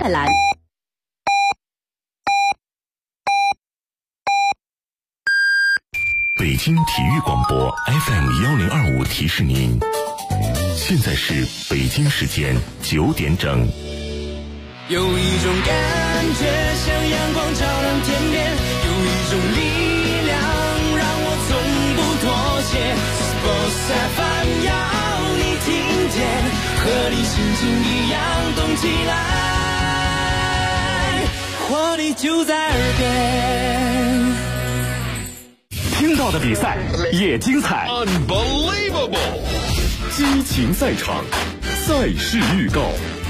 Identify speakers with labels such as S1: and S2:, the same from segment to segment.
S1: 带来。
S2: 北京体育广播 FM1025提示您，现在是北京时间9点整。
S3: 有一种感觉像阳光照亮天边，有一种力量让我从不妥协。Sports FM 要你听见，和你心情一样动起来，活力就在耳边。
S4: 听到的比赛也精彩
S5: ，Unbelievable！
S4: 激情赛场，赛事预告。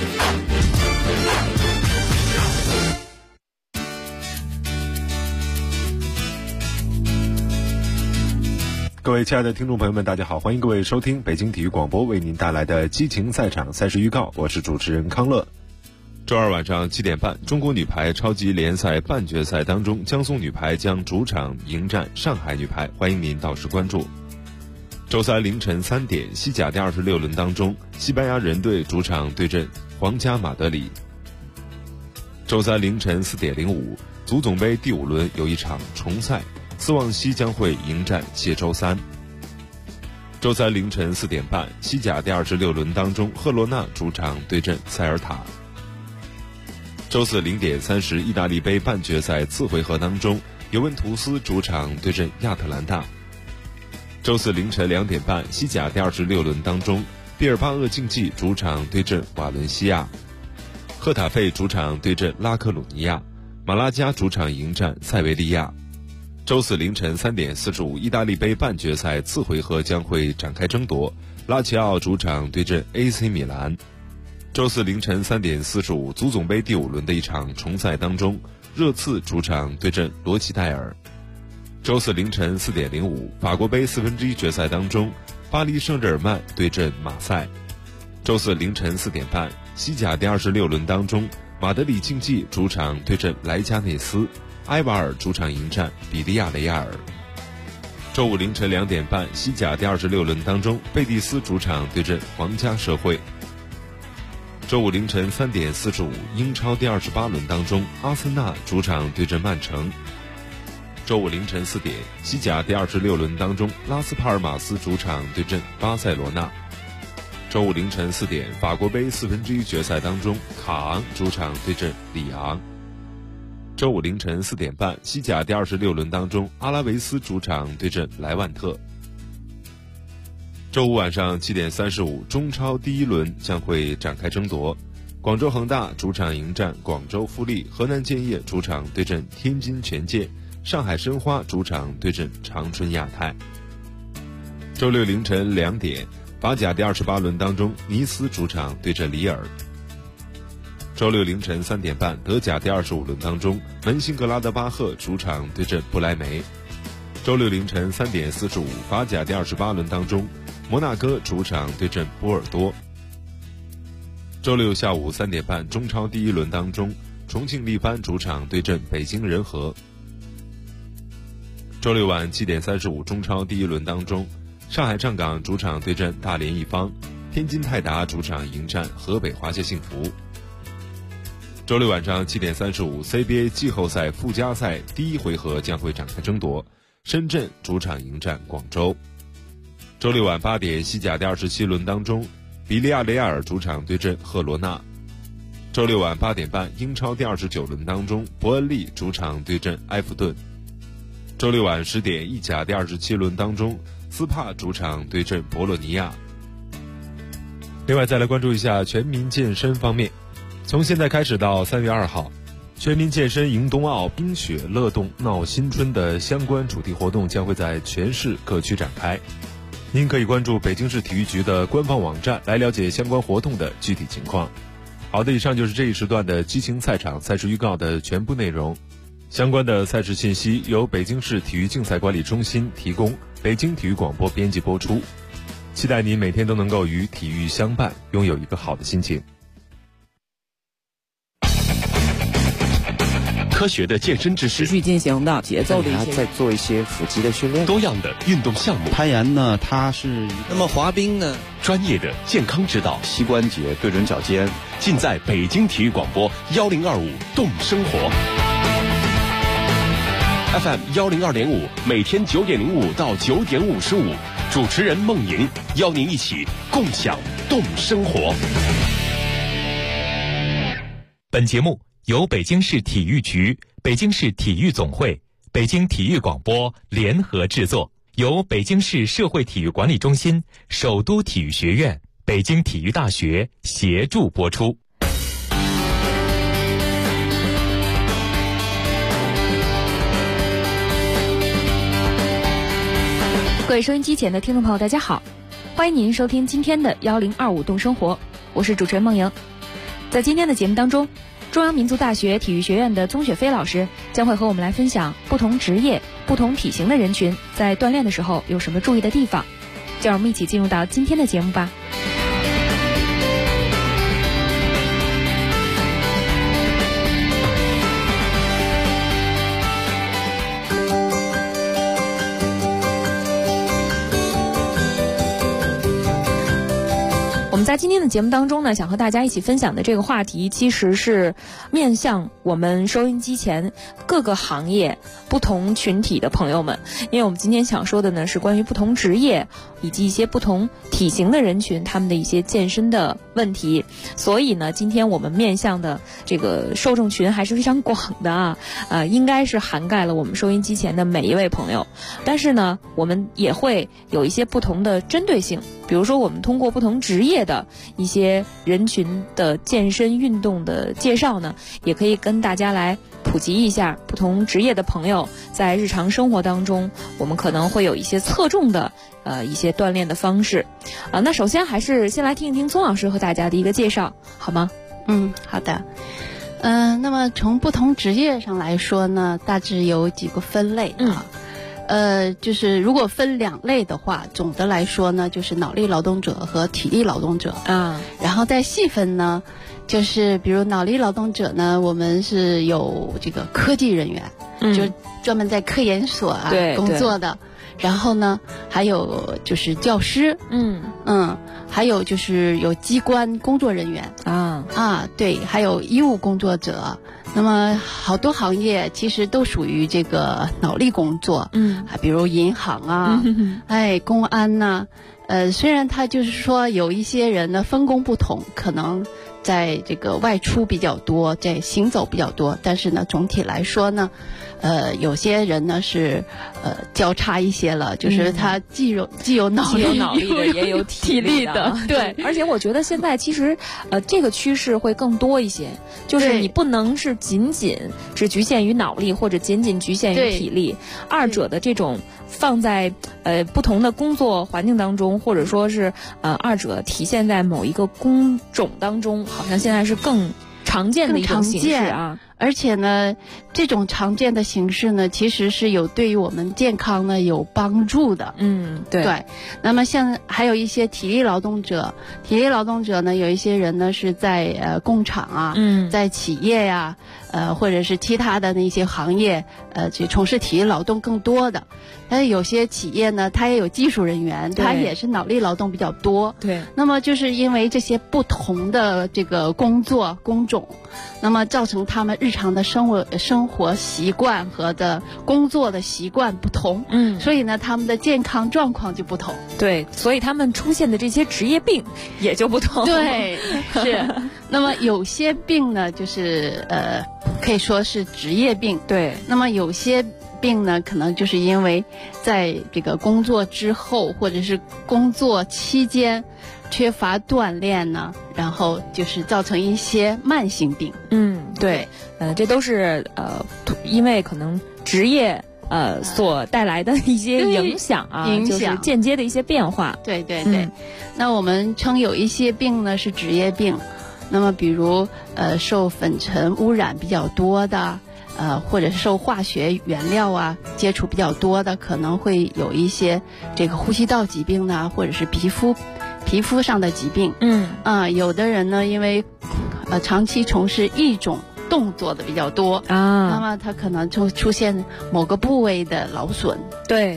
S6: 各位亲爱的听众朋友们，大家好，欢迎各位收听北京体育广播为您带来的激情赛场赛事预告，我是主持人康乐。
S7: 周二晚上7点半，中国女排超级联赛半决赛当中，江苏女排将主场迎战上海女排，欢迎您到时关注。周三凌晨3点，西甲第26轮当中，西班牙人队主场对阵皇家马德里。周三凌晨4点05，足总杯第5轮有一场重赛，斯旺西将会迎战谢周三。周三凌晨4点半，西甲第26轮当中，赫罗纳主场对阵塞尔塔。周四0点30，意大利杯半决赛次回合当中，尤文图斯主场对阵亚特兰大。周四凌晨2点半，西甲第26轮当中，毕尔巴鄂竞技主场对阵瓦伦西亚，赫塔费主场对阵拉科鲁尼亚，马拉加主场迎战塞维利亚。周四凌晨3点45，意大利杯半决赛次回合将会展开争夺，拉齐奥主场对阵 AC 米兰。周四凌晨3点45，足总杯第5轮的一场重赛当中，热刺主场对阵罗齐戴尔。周四凌晨4点05，法国杯1/4决赛当中，巴黎圣日耳曼对阵马赛。周四凌晨4点半，西甲第26轮当中，马德里竞技主场对阵莱加内斯，埃瓦尔主场迎战比利亚雷亚尔。周五凌晨2点半，西甲第26轮当中，贝蒂斯主场对阵皇家社会。周五凌晨3点45，英超第28轮当中，阿森纳主场对阵曼城。周五凌晨4点，西甲第26轮当中，拉斯帕尔马斯主场对阵巴塞罗那。周五凌晨4点，法国杯1/4决赛当中，卡昂主场对阵里昂。周五凌晨4点半，西甲第26轮当中，阿拉维斯主场对阵莱万特。周五晚上7点35，中超第1轮将会展开争夺，广州恒大主场迎战广州富力，河南建业主场对阵天津权健，上海申花主场对阵长春亚泰。周六凌晨2点，法甲第28轮当中，尼斯主场对阵里尔。周六凌晨3点半，德甲第25轮当中，门兴格拉德巴赫主场对阵不莱梅。周六凌晨3点45，法甲第28轮当中，摩纳哥主场对阵波尔多。周六下午3点半，中超第1轮当中，重庆力帆主场对阵北京人和。周六晚7点35，中超第1轮当中，上海上港主场对阵大连一方，天津泰达主场迎战河北华夏幸福。周六晚上7点35， CBA 季后赛附加赛第1回合将会展开争夺，深圳主场迎战广州。周六晚8点，西甲第27轮当中，比利亚雷亚尔主场对阵赫罗纳。周六晚8点半，英超第29轮当中，伯恩利主场对阵埃弗顿。周六晚10点，意甲第27轮当中，斯帕主场对阵博洛尼亚。另外再来关注一下全民健身方面，从现在开始到3月2号，全民健身迎冬奥冰雪乐动闹新春的相关主题活动将会在全市各区展开。您可以关注北京市体育局的官方网站来了解相关活动的具体情况。好的，以上就是这一时段的激情赛场赛事预告的全部内容。相关的赛事信息由北京市体育竞赛管理中心提供，北京体育广播编辑播出。期待您每天都能够与体育相伴，拥有一个好的心情。
S4: 科学的健身知识，
S1: 持续进行的节奏的一些，
S5: 再做一些腹肌的训练，
S4: 多样的运动项目。
S8: 攀岩呢，它是
S9: 那么滑冰呢，
S4: 专业的健康指导，
S8: 膝关节对准脚尖，
S4: 尽在北京体育广播1025动生活 FM 102.5，每天9点05到9点55，主持人孟莹邀您一起共享动生活。
S10: 本节目由北京市体育局、北京市体育总会、北京体育广播联合制作，由北京市社会体育管理中心、首都体育学院、北京体育大学协助播出。
S11: 各位收音机前的听众朋友，大家好，欢迎您收听今天的1025动生活，我是主持人孟莹。在今天的节目当中，中央民族大学体育学院的宗雪飞老师将会和我们来分享不同职业、不同体型的人群在锻炼的时候有什么注意的地方。就让我们一起进入到今天的节目吧。我们在今天的节目当中呢，想和大家一起分享的这个话题，其实是面向我们收音机前各个行业不同群体的朋友们，因为我们今天想说的呢是关于不同职业以及一些不同体型的人群他们的一些健身的问题，所以呢今天我们面向的这个受众群还是非常广的啊，应该是涵盖了我们收音机前的每一位朋友，但是呢我们也会有一些不同的针对性，比如说我们通过不同职业的一些人群的健身运动的介绍呢，也可以跟大家来普及一下不同职业的朋友在日常生活当中我们可能会有一些侧重的一些锻炼的方式那首先还是先来听一听宗老师和大家的一个介绍好吗？
S12: 好的。那么从不同职业上来说呢，大致有几个分类就是如果分两类的话，总的来说呢，就是脑力劳动者和体力劳动者然后再细分呢，就是比如脑力劳动者呢，我们是有这个科技人员，就专门在科研所工作的，然后呢还有就是教师，还有就是有机关工作人员对，还有医务工作者。那么好多行业其实都属于这个脑力工作，比如银行公安呐，虽然他就是说有一些人呢分工不同，可能在这个外出比较多，在行走比较多，但是呢总体来说呢有些人呢是交叉一些了，就是他既有脑力
S11: 的，也有体力的，对。而且我觉得现在其实这个趋势会更多一些，就是你不能是仅仅只局限于脑力，或者仅仅局限于体力，二者的这种放在不同的工作环境当中，或者说是二者体现在某一个工种当中，好像现在是更常见的一种形式啊。
S12: 而且呢，这种常见的形式呢，其实是有对于我们健康呢有帮助的。对。那么像还有一些体力劳动者呢，有一些人呢是在工厂在企业呀，或者是其他的那些行业，去从事体力劳动更多的。但是有些企业呢，它也有技术人员，它也是脑力劳动比较多。
S11: 对。
S12: 那么就是因为这些不同的这个工种，那么造成他们日常的生活习惯和的工作的习惯不同，所以呢他们的健康状况就不同。
S11: 对，所以他们出现的这些职业病也就不同。
S12: 对，是。那么有些病呢，就是可以说是职业病。
S11: 对。
S12: 那么有些病呢，可能就是因为在这个工作之后或者是工作期间缺乏锻炼呢，然后就是造成一些慢性病。
S11: 对，这都是因为可能职业所带来的一些影响就是间接的一些变化。
S12: 对。那我们称有一些病呢是职业病，那么比如受粉尘污染比较多的，或者是受化学原料接触比较多的，可能会有一些这个呼吸道疾病呢，或者是皮肤上的疾病。有的人呢，因为长期从事一种动做的比较多
S11: 啊，
S12: 那么他可能就出现某个部位的劳损。
S11: 对，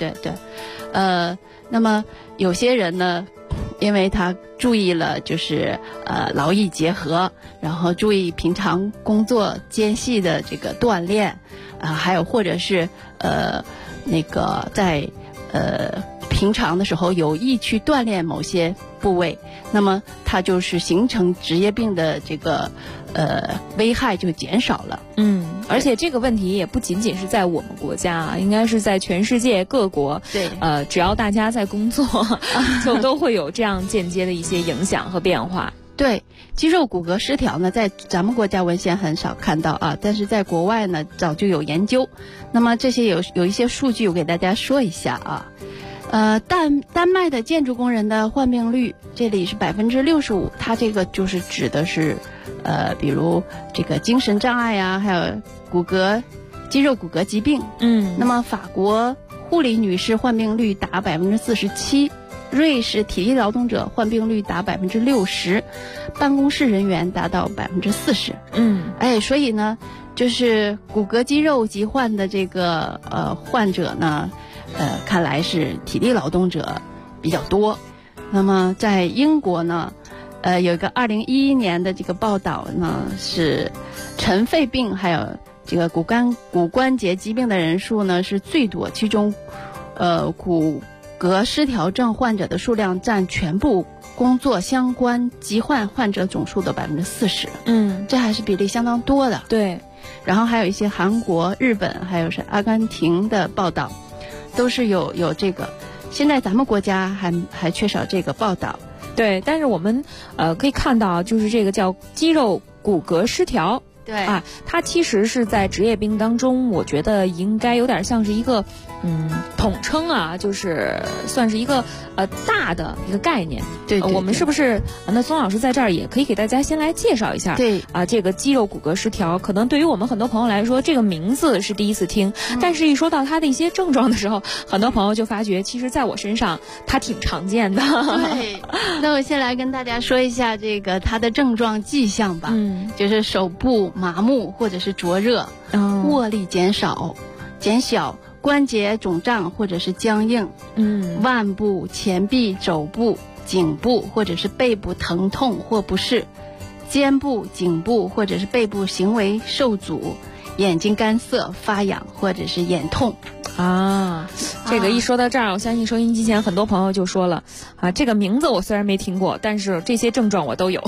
S12: 那么有些人呢，因为他注意了就是劳逸结合，然后注意平常工作间隙的这个锻炼，还有或者是那个在平常的时候有意去锻炼某些部位，那么它就是形成职业病的这个危害就减少了。
S11: 而且这个问题也不仅仅是在我们国家啊，应该是在全世界各国。
S12: 对，
S11: 只要大家在工作，就都会有这样间接的一些影响和变化。
S12: 对，肌肉骨骼失调呢，在咱们国家文献很少看到啊，但是在国外呢早就有研究。那么这些有一些数据，我给大家说一下啊。丹麦的建筑工人的患病率，这里是65%，它这个就是指的是，比如这个精神障碍啊，还有肌肉骨骼疾病。那么法国护理女士患病率达47%，瑞士体力劳动者患病率达60%，办公室人员达到40%。所以呢，就是骨骼肌肉疾患的这个患者呢。看来是体力劳动者比较多。那么在英国呢，有一个2011年的这个报道呢，是尘肺病还有这个骨关节疾病的人数呢是最多，其中骨骼失调症患者的数量占全部工作相关疾患患者总数的40%。这还是比例相当多的。
S11: 对，
S12: 然后还有一些韩国、日本还有是阿根廷的报道。都是有这个，现在咱们国家还缺少这个报道。
S11: 对，但是我们可以看到，就是这个叫肌肉骨骼失调。
S12: 对
S11: 啊，它其实是在职业病当中，我觉得应该有点像是一个统称啊，就是算是一个大的一个概念。
S12: 对，
S11: 我们是不是那宗老师在这儿也可以给大家先来介绍一下？
S12: 对
S11: 啊，这个肌肉骨骼失调，可能对于我们很多朋友来说，这个名字是第一次听，但是一说到它的一些症状的时候，很多朋友就发觉，其实在我身上它挺常见的。
S12: 对，那我先来跟大家说一下这个它的症状迹象吧。就是手部麻木或者是灼热，握力减小，关节肿胀或者是僵硬，腕部、前臂、肘部、颈部或者是背部疼痛或不适，肩部、颈部或者是背部行为受阻，眼睛干涩、发痒或者是眼痛。
S11: 这个一说到这儿，我相信收音机前很多朋友就说了这个名字我虽然没听过，但是这些症状我都有。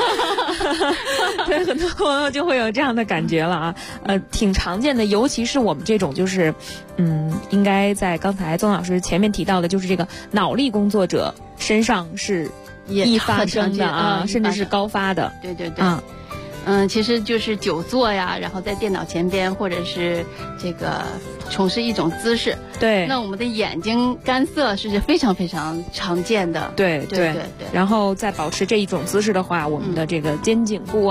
S11: 对，很多朋友就会有这样的感觉了啊，挺常见的，尤其是我们这种就是应该在刚才宗老师前面提到的，就是这个脑力工作者身上是易发生的甚至是高发的。
S12: 对其实就是久坐呀，然后在电脑前边，或者是这个从事一种姿势。
S11: 对，
S12: 那我们的眼睛干涩是非常非常常见的。
S11: 对。然后再保持这一种姿势的话，我们的这个肩颈部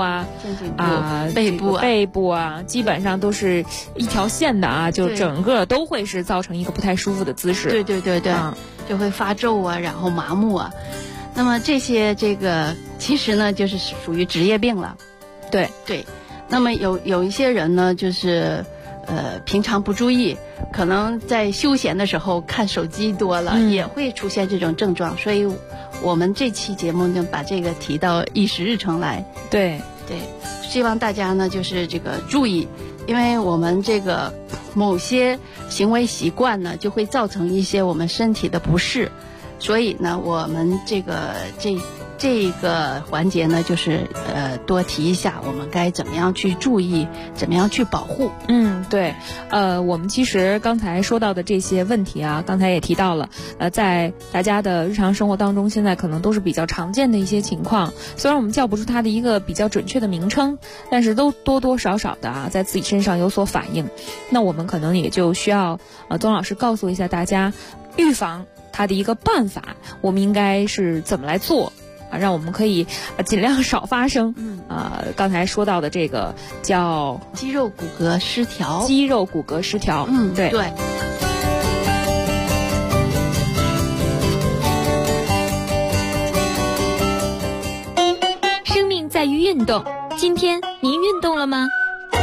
S11: 背部啊，基本上都是一条线的啊，就整个都会是造成一个不太舒服的姿势。
S12: 对，就会发皱啊，然后麻木啊。那么这些其实呢，就是属于职业病了。对，那么有一些人呢，就是平常不注意，可能在休闲的时候看手机多了，也会出现这种症状。所以我们这期节目就把这个提到议事日程来。对，希望大家呢就是这个注意，因为我们这个某些行为习惯呢，就会造成一些我们身体的不适，所以呢，我们这个环节呢，就是多提一下我们该怎么样去注意，怎么样去保护。
S11: 对，我们其实刚才说到的这些问题啊，刚才也提到了，在大家的日常生活当中，现在可能都是比较常见的一些情况。虽然我们叫不出它的一个比较准确的名称，但是都多多少少的啊，在自己身上有所反应。那我们可能也就需要宗老师告诉一下大家，预防它的一个办法，我们应该是怎么来做。让我们可以尽量少发生。刚才说到的这个叫
S12: 肌肉骨骼失调。
S11: 对。
S9: 生命在于运动，
S11: 今天您运动了吗？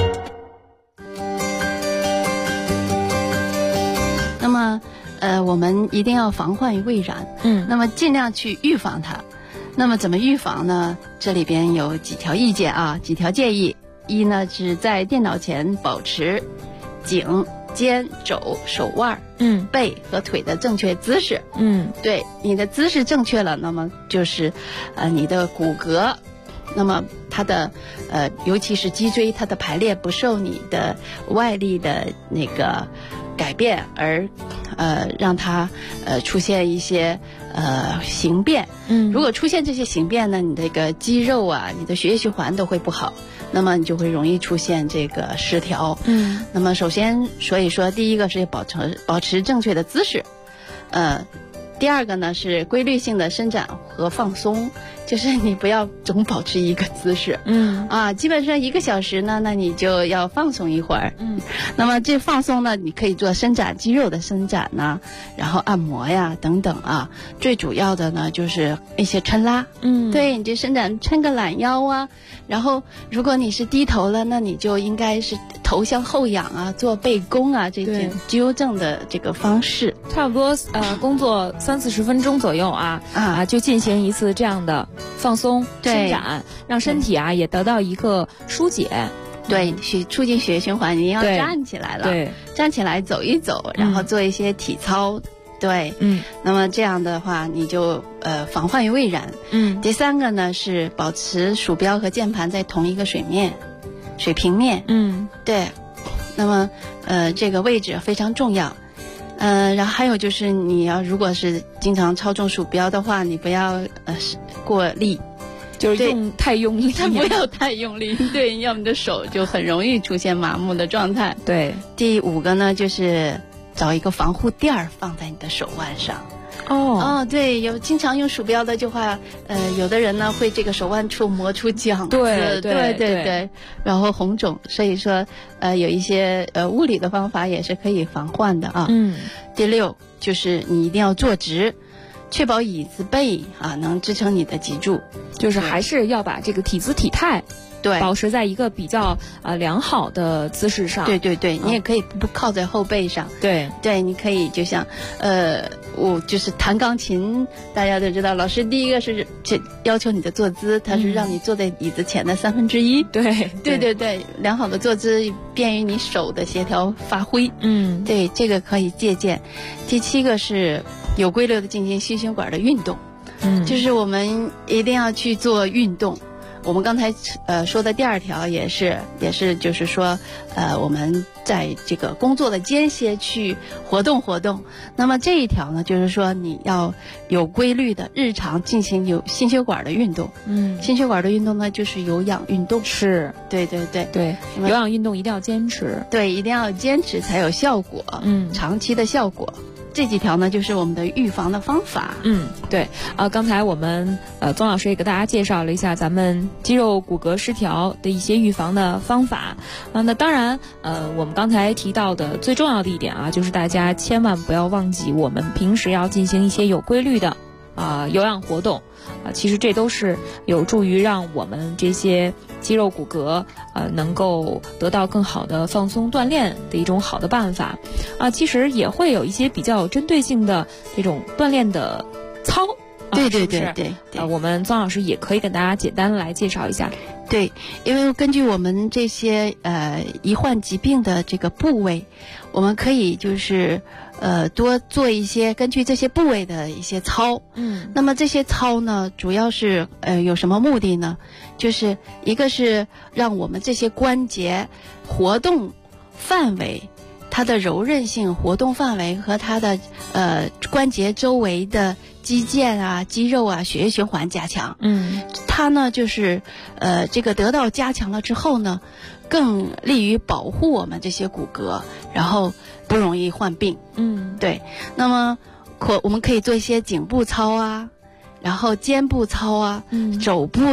S12: 那么，我们一定要防患于未然。那么尽量去预防它。那么怎么预防呢？这里边有几条意见啊，几条建议。一呢是在电脑前保持颈、肩、肘、手腕、背和腿的正确姿势。对，你的姿势正确了，那么就是你的骨骼，那么它的尤其是脊椎，它的排列不受你的外力的那个改变而让它出现一些形变。如果出现这些形变呢，你这个肌肉啊，你的血液循环都会不好，那么你就会容易出现这个失调。那么首先，所以说第一个是保持正确的姿势，第二个呢是规律性的伸展和放松，就是你不要总保持一个姿势。基本上1个小时呢，那你就要放松一会儿。那么这放松呢，你可以做伸展肌肉的伸展呐，然后按摩呀等等啊。最主要的呢就是一些抻拉。对，你这伸展抻个懒腰啊，然后如果你是低头了，那你就应该是头向后仰啊，做背弓啊，这些纠正的这个方式。
S11: 差不多工作30-40分钟左右就进行一次这样的放松伸展，让身体也得到一个疏解。
S12: 对，促进血液循环，你要站起来了。对，站起来走一走，然后做一些体操。对，那么这样的话，你就防患于未然。第三个呢是保持鼠标和键盘在同一个水平面。对，那么这个位置非常重要。然后还有就是你要如果是经常操纵鼠标的话，你不要过力，
S11: 就是太用力，
S12: 不要太用力。对，要么你的手就很容易出现麻木的状态。
S11: 对，
S12: 第5个呢就是找一个防护垫儿放在你的手腕上。对，有经常用鼠标的就话，有的人呢会这个手腕处磨出茧子，对，然后红肿，所以说有一些物理的方法也是可以防患的啊。第6就是你一定要坐直，确保椅子背能支撑你的脊柱，
S11: 就是还是要把这个体姿体态保持在一个比较良好的姿势上。
S12: 对，你也可以不靠在后背上。对，你可以就像我就是弹钢琴，大家都知道，老师第一个是要求你的坐姿，他是让你坐在椅子前的1/3。对，良好的坐姿便于你手的协调发挥。对，这个可以借鉴。第7个是有规律的进行心血管的运动。就是我们一定要去做运动。我们刚才说的第2条也是就是说我们在这个工作的间歇去活动。那么这一条呢，就是说你要有规律的日常进行有心血管的运动。心血管的运动呢就是有氧运动。是，对，
S11: 有氧运动一定要坚持。
S12: 对，一定要坚持才有效果。长期的效果。这几条呢就是我们的预防的方法。
S11: 对刚才我们宗老师也给大家介绍了一下咱们肌肉骨骼失调的一些预防的方法。那当然我们刚才提到的最重要的一点就是大家千万不要忘记，我们平时要进行一些有规律的有氧活动。其实这都是有助于让我们这些肌肉骨骼能够得到更好的放松锻炼的一种好的办法。其实也会有一些比较有针对性的这种锻炼的操。
S12: 对，
S11: 我们宗老师也可以跟大家简单来介绍一下。
S12: 对，因为根据我们这些罹患疾病的这个部位，我们可以就是多做一些根据这些部位的一些操。那么这些操呢，主要是有什么目的呢？就是一个是让我们这些关节活动范围，它的柔韧性、活动范围和它的关节周围的肌腱肌肉血液循环加强。它呢就是这个得到加强了之后呢，更利于保护我们这些骨骼，然后不容易患病。对。那么我们可以做一些颈部操然后肩部操肘部的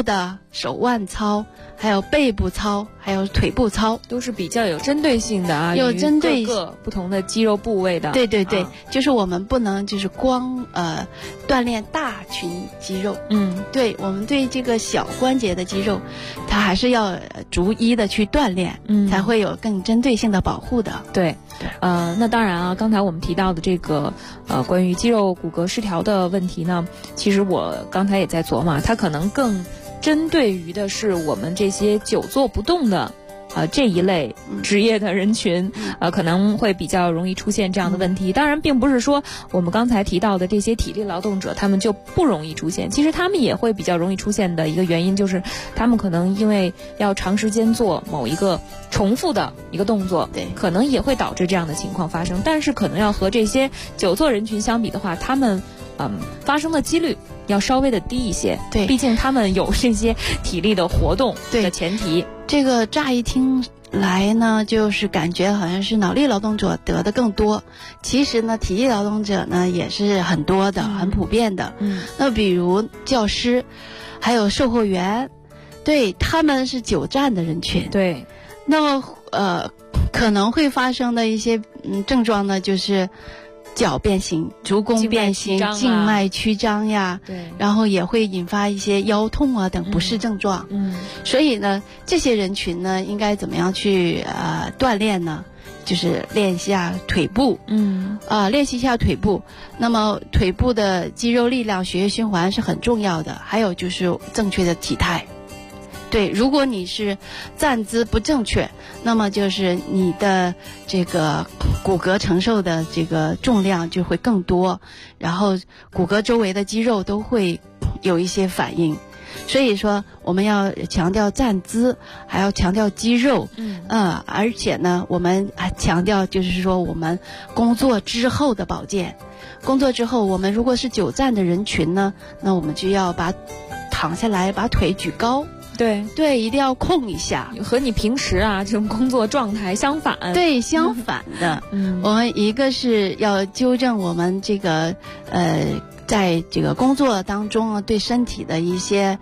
S12: 手腕操，还有背部操，还有腿部操，
S11: 都是比较有针对性的啊，
S12: 有针对
S11: 各个不同的肌肉部位的。
S12: 对对对，就是我们不能就是光锻炼大群肌肉，对，我们对这个小关节的肌肉，它还是要逐一的去锻炼，才会有更针对性的保护的。
S11: 对，那当然啊，刚才我们提到的这个关于肌肉骨骼失调的问题呢，其实我刚才也在琢磨，它可能更针对于的是我们这些久坐不动的这一类职业的人群，可能会比较容易出现这样的问题。当然并不是说我们刚才提到的这些体力劳动者他们就不容易出现，其实他们也会比较容易出现的一个原因就是他们可能因为要长时间做某一个重复的一个动作，
S12: 对，
S11: 可能也会导致这样的情况发生。但是可能要和这些久坐人群相比的话，他们发生的几率要稍微的低一些。
S12: 对，
S11: 毕竟他们有这些体力的活动的前提。
S12: 这个乍一听来呢，就是感觉好像是脑力劳动者得的更多，其实呢体力劳动者呢也是很多的，很普遍的。那比如教师还有售货员，对，他们是久站的人群。
S11: 对，
S12: 那么可能会发生的一些症状呢，就是脚变形、足弓变形、静脉曲张呀，
S11: 对，
S12: 然后也会引发一些腰痛啊等不适症状。所以呢，这些人群呢，应该怎么样去锻炼呢？就是练一下腿部，练习一下腿部。那么腿部的肌肉力量、血液循环是很重要的。还有就是正确的体态。对，如果你是站姿不正确，那么就是你的这个骨骼承受的这个重量就会更多，然后骨骼周围的肌肉都会有一些反应。所以说我们要强调站姿，还要强调肌肉，而且呢我们还强调就是说我们工作之后的保健。工作之后我们如果是久站的人群呢，那我们就要躺下来把腿举高。对，一定要控一下，
S11: 和你平时这种工作状态相反。
S12: 对，相反的。我们一个是要纠正我们这个在这个工作当中对身体的一些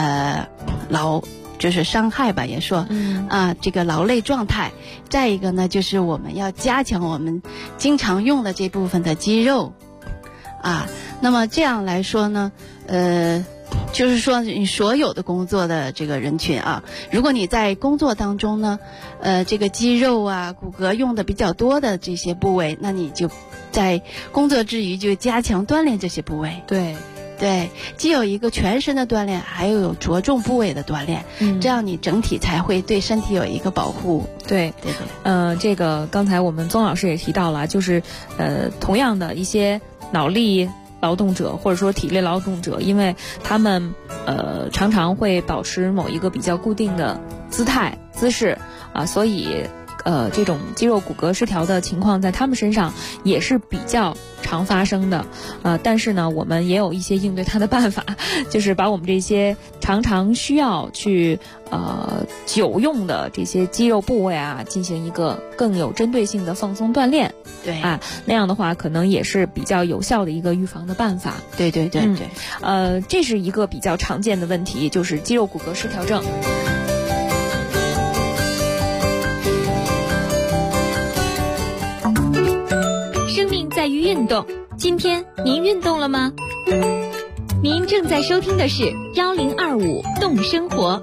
S12: 就是伤害吧，也说这个劳累状态。再一个呢，就是我们要加强我们经常用的这部分的肌肉那么这样来说呢，就是说你所有的工作的这个人群如果你在工作当中呢这个肌肉骨骼用的比较多的这些部位，那你就在工作之余就加强锻炼这些部位。对，既有一个全身的锻炼，还有着重部位的锻炼，这样你整体才会对身体有一个保护。
S11: 对，这个刚才我们宗老师也提到了，就是同样的一些脑力劳动者或者说体力劳动者，因为他们常常会保持某一个比较固定的姿势所以这种肌肉骨骼失调的情况在他们身上也是比较常发生的。但是呢我们也有一些应对它的办法，就是把我们这些常常需要去久用的这些肌肉部位进行一个更有针对性的放松锻炼。
S12: 对
S11: 那样的话可能也是比较有效的一个预防的办法。
S12: 对
S11: 这是一个比较常见的问题，就是肌肉骨骼失调症。
S9: 生命在于运动，今天您运动了吗？您正在收听的是1025动生活。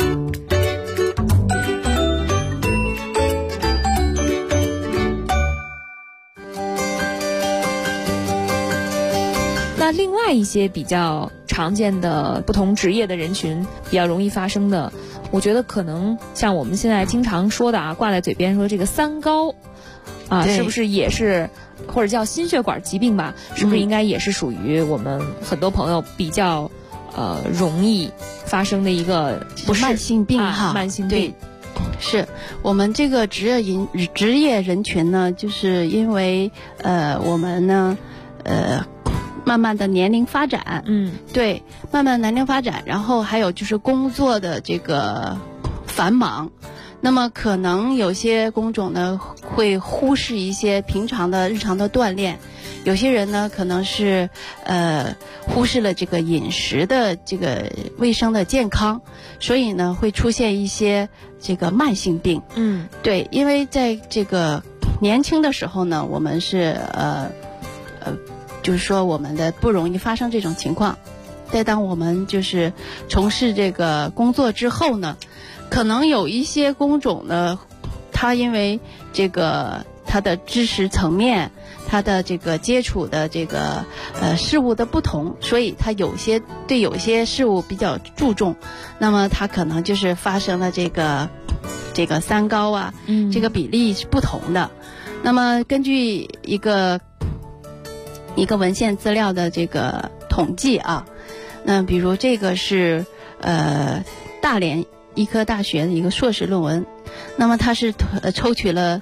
S11: 那另外一些比较常见的不同职业的人群比较容易发生的，我觉得可能像我们现在经常说的挂在嘴边说这个三高是不是也是或者叫心血管疾病吧，是不是应该也是属于我们很多朋友比较容易发生的一个
S12: 慢性病
S11: 慢性病。
S12: 对，是我们这个职业人群呢，就是因为我们呢慢慢的年龄发展，对，慢慢年龄发展，然后还有就是工作的这个繁忙， 那么可能有些工种呢会忽视一些平常的日常的锻炼，有些人呢可能是忽视了这个饮食的这个卫生的健康，所以呢会出现一些这个慢性病。对，因为在这个年轻的时候呢，我们是就是说我们的不容易发生这种情况。在当我们就是从事这个工作之后呢，可能有一些工种呢，它因为这个它的知识层面，它的这个接触的这个事物的不同，所以它有些事物比较注重，那么它可能就是发生了这个三高啊，这个比例是不同的。那么根据一个文献资料的这个统计啊，那比如这个是大连医科大学的一个硕士论文，那么它是抽取了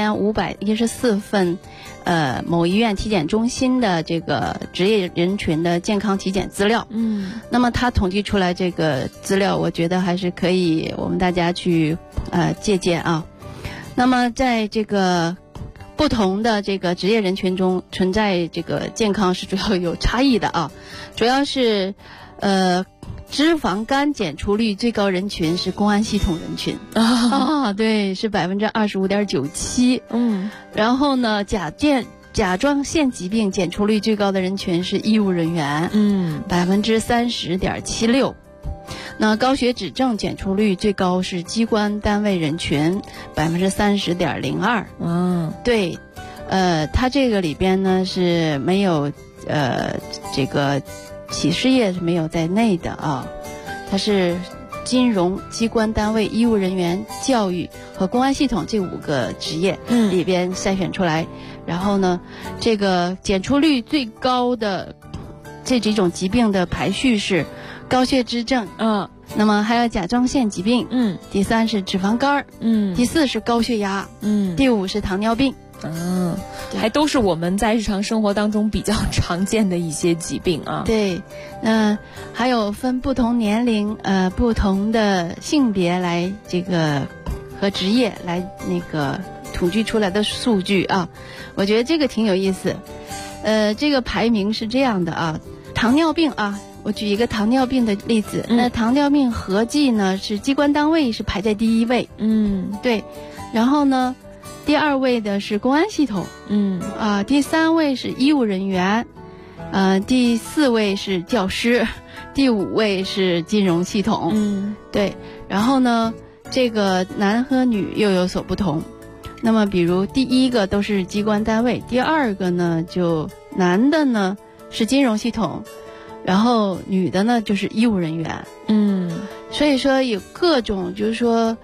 S12: 6514份某医院体检中心的这个职业人群的健康体检资料。那么它统计出来这个资料，我觉得还是可以我们大家去借鉴啊。那么在这个不同的这个职业人群中存在这个健康是主要有差异的啊，主要是脂肪肝检出率最高人群是公安系统人群对，是25.97%。然后呢，甲状腺疾病检出率最高的人群是医务人员，30.76%。那高血脂症检出率最高是机关单位人群，30.02%。对，它这个里边呢是没有这个企事业是没有在内的啊，它是金融机关单位、医务人员、教育和公安系统这5个职业里边筛选出来。然后呢，这个检出率最高的这几种疾病的排序是高血脂症，那么还有甲状腺疾病，第3是脂肪肝，第4是高血压，第5是糖尿病。
S11: 还都是我们在日常生活当中比较常见的一些疾病啊。
S12: 对，还有分不同年龄、不同的性别来这个和职业来那个统计出来的数据啊，我觉得这个挺有意思。这个排名是这样的啊，糖尿病啊，我举一个糖尿病的例子，那糖尿病合计呢是机关单位是排在第1位，对，然后呢。第2位的是公安系统，第3位是医务人员，第4位是教师，第5位是金融系统，对。然后呢，这个男和女又有所不同。那么，比如第1个都是机关单位，第2个呢，就男的呢是金融系统，然后女的呢就是医务人员，所以说有各种就是说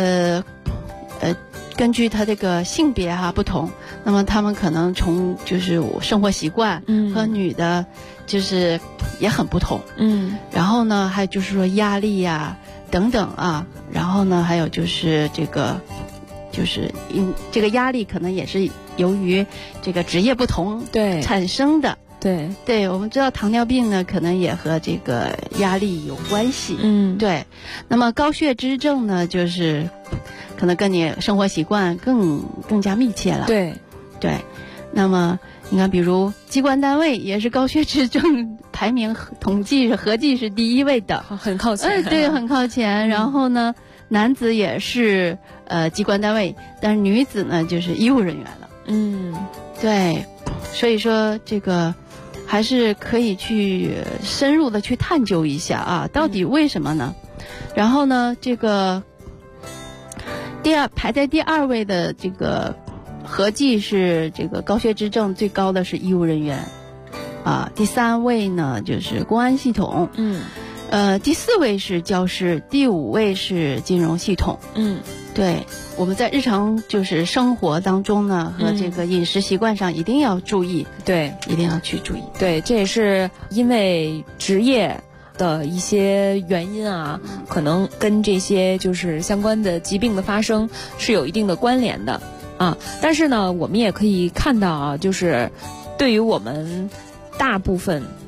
S12: 根据他这个性别不同，那么他们可能从就是生活习惯和女的就是也很不同，然后呢还有就是说压力呀等等啊，然后呢还有就是这个这个压力可能也是由于这个职业不同产生的。对，我们知道糖尿病呢可能也和这个压力有关系，对。那么高血脂症呢就是可能跟你生活习惯更加密切了，对。那么你看比如机关单位也是高血脂症排名统计是合计是第1位的，
S11: 很靠前，
S12: 对，很靠前。然后呢男子也是机关单位，但是女子呢就是医务人员了，对。所以说这个还是可以去深入的去探究一下啊，到底为什么呢？然后呢，这个排在第2位的这个合计是这个高血脂症最高的是医务人员，第3位呢就是公安系统，第4位是教师，第5位是金融系统，对。我们在日常就是生活当中呢，和这个饮食习惯上一定要注意，对，一定要去注意。
S11: 对，这也是因为职业的一些原因啊，可能跟这些就是相关的疾病的发生是有一定的关联的啊。但是呢，我们也可以看到啊，就是对于我们大部分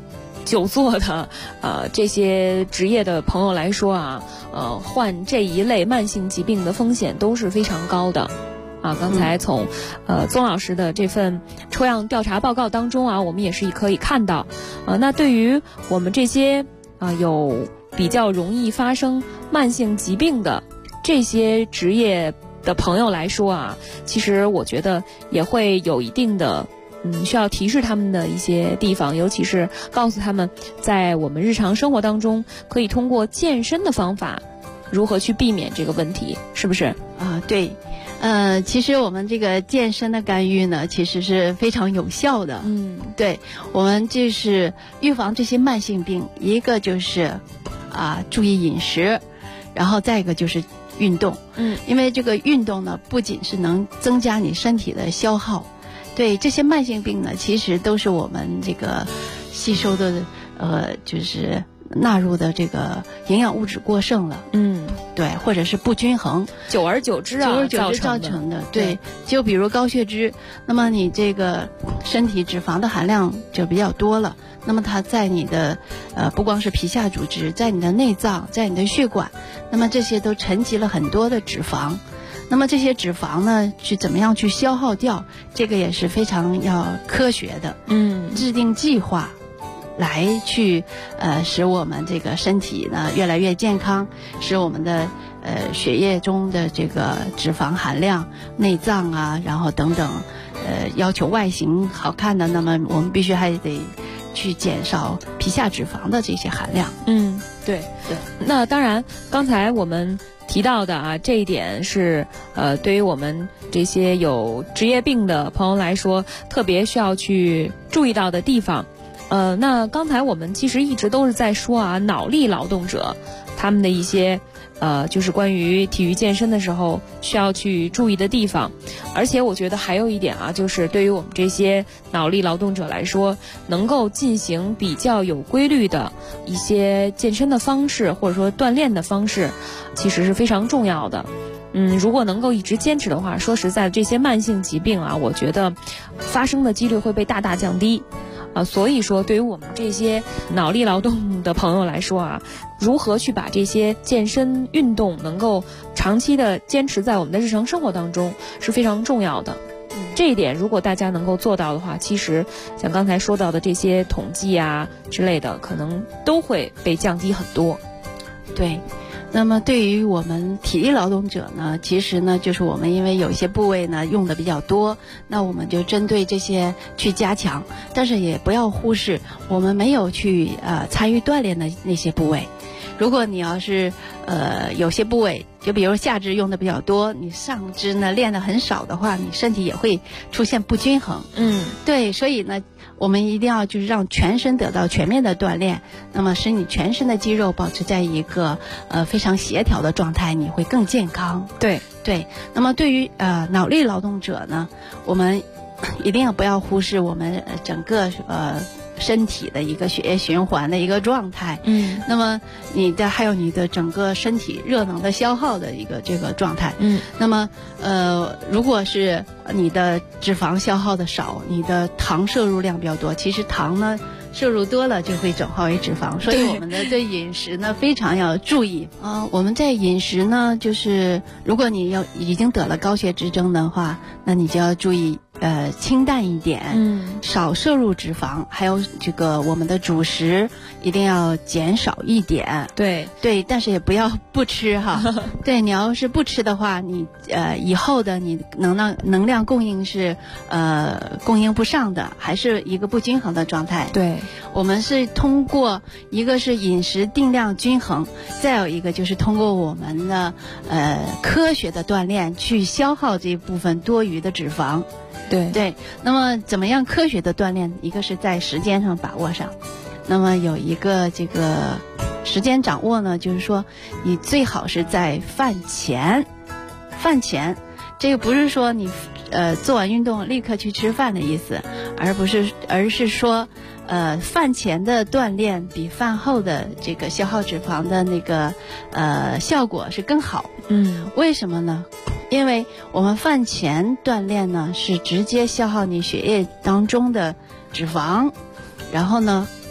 S11: 久坐的这些职业的朋友来说啊，患这一类慢性疾病的风险都是非常高的。刚才从宗老师的这份抽样调查报告当中啊，我们也是可以看到，那对于我们这些有比较容易发生慢性疾病的这些职业的朋友来说啊，其实我觉得也会有一定的需要提示他们的一些地方，尤其是告诉他们在我们日常生活当中可以通过健身的方法如何去避免这个问题，是不是？
S12: 对。其实我们这个健身的干预呢，其实是非常有效的。对，我们就是预防这些慢性病，一个就是注意饮食，然后再一个就是运动。因为这个运动呢，不仅是能增加你身体的消耗，对这些慢性病呢，其实都是我们这个吸收的就是纳入的这个营养物质过剩了，对，或者是不均衡，
S11: 久而久之造成的。
S12: 对，就比如高血脂，那么你这个身体脂肪的含量就比较多了，那么它在你的不光是皮下组织，在你的内脏，在你的血管，那么这些都沉积了很多的脂肪。那么这些脂肪呢，去怎么样去消耗掉，这个也是非常要科学的，制定计划来去使我们这个身体呢越来越健康，使我们的血液中的这个脂肪含量、内脏啊，然后等等要求外形好看的，那么我们必须还得去减少皮下脂肪的这些含量。
S11: 对。那当然，刚才我们提到的这一点是对于我们这些有职业病的朋友来说，特别需要去注意到的地方。那刚才我们其实一直都是在说脑力劳动者他们的一些就是关于体育健身的时候需要去注意的地方。而且我觉得还有一点就是对于我们这些脑力劳动者来说，能够进行比较有规律的一些健身的方式，或者说锻炼的方式，其实是非常重要的。如果能够一直坚持的话，说实在，这些慢性疾病我觉得发生的几率会被大大降低。所以说对于我们这些脑力劳动的朋友来说如何去把这些健身运动能够长期的坚持在我们的日常生活当中是非常重要的。这一点如果大家能够做到的话，其实像刚才说到的这些统计之类的，可能都会被降低很多。
S12: 对。那么对于我们体力劳动者呢，其实呢就是我们因为有一些部位呢用的比较多，那我们就针对这些去加强，但是也不要忽视我们没有去参与锻炼的那些部位。如果你要是有些部位，就比如下肢用的比较多，你上肢呢练得很少的话，你身体也会出现不均衡。对，所以呢我们一定要就是让全身得到全面的锻炼，那么使你全身的肌肉保持在一个非常协调的状态，你会更健康。
S11: 对。
S12: 那么对于脑力劳动者呢，我们一定不要忽视我们整个身体的一个血液循环的一个状态。那么还有你的整个身体热能的消耗的一个这个状态。那么如果是你的脂肪消耗的少，你的糖摄入量比较多，其实糖呢摄入多了就会转化为脂肪，所以我们的对饮食呢非常要注意。我们在饮食呢，就是如果你已经得了高血脂症的话，那你就要注意清淡一点，少摄入脂肪，还有这个我们的主食一定要减少一点。
S11: 对，
S12: 但是也不要不吃对，你要是不吃的话，你以后的你能量供应是供应不上的，还是一个不均衡的状态。
S11: 对，
S12: 我们是通过一个是饮食定量均衡，再有一个就是通过我们的科学的锻炼去消耗这一部分多余的脂肪。对，那么怎么样科学的锻炼？一个是在时间上把握上，那么有一个这个时间掌握呢，就是说你最好是在饭前，这个不是说你做完运动立刻去吃饭的意思，而是说饭前的锻炼比饭后的这个消耗脂肪的那个效果是更好。为什么呢？因为我们饭前锻炼呢是直接消耗你血液当中的脂肪，然后呢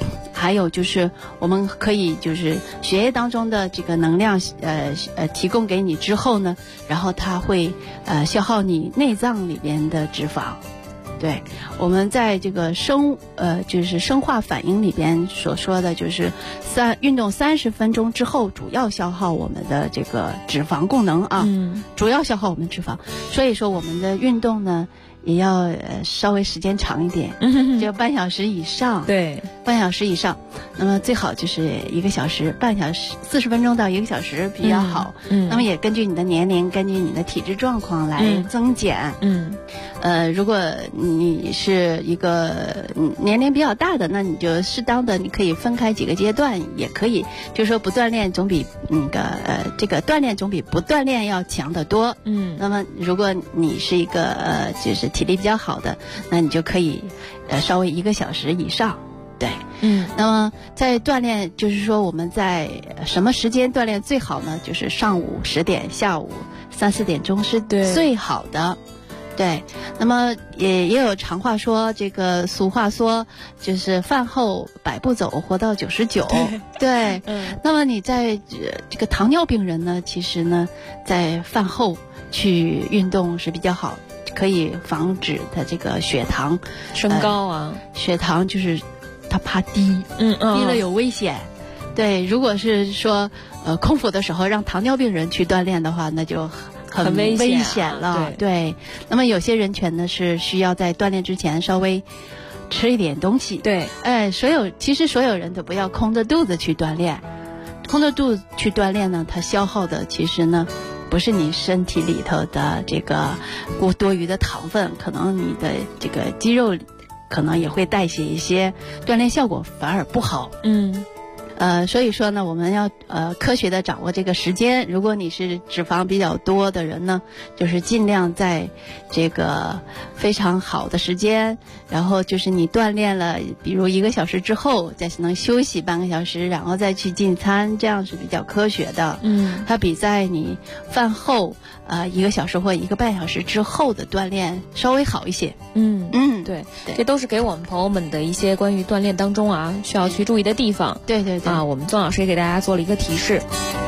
S12: 还有就是我们可以就是血液当中的这个能量提供给你之后呢，然后它会消耗你内脏里边的脂肪。对，我们在这个就是生化反应里边所说的就是运动30分钟之后主要消耗我们的这个脂肪功能啊，主要消耗我们脂肪，所以说我们的运动呢也要稍微时间长一点，就半小时以上。
S11: 对，
S12: 半小时以上，那么最好就是1个小时，半小时40分钟到1个小时比较好。那么也根据你的年龄，根据你的体质状况来增减。如果你是一个年龄比较大的，那你就适当的，你可以分开几个阶段，也可以，就是说不锻炼总比这个锻炼总比不锻炼要强得多。那么如果你是一个就是体力比较好的，那你就可以稍微1个小时以上。对，那么在锻炼，就是说我们在什么时间锻炼最好呢？就是上午10点，下午3、4点钟是最好的。对，那么也有常话说，这个俗话说，就是饭后100步走，活到99。对，那么你在这个糖尿病人呢，其实呢，在饭后去运动是比较好，可以防止他这个血糖
S11: 升高啊。
S12: 血糖就是他怕低，低了有危险。对，如果是说空腹的时候让糖尿病人去锻炼的话，那就很危险了。对，那么有些人群呢是需要在锻炼之前稍微吃一点东西。对，其实所有人都不要空着肚子去锻炼。空着肚子去锻炼呢，它消耗的其实呢不是你身体里头的这个多余的糖分，可能你的这个肌肉可能也会代谢一些，锻炼效果反而不好。所以说呢，我们要科学的掌握这个时间。如果你是脂肪比较多的人呢，就是尽量在这个非常好的时间，然后就是你锻炼了，比如1个小时之后，再能休息半个小时，然后再去进餐，这样是比较科学的。它比在你饭后1个小时或1个半小时之后的锻炼稍微好一些。
S11: 对，这都是给我们朋友们的一些关于锻炼当中啊需要去注意的地方。
S12: 对
S11: 我们宗老师也给大家做了一个提示。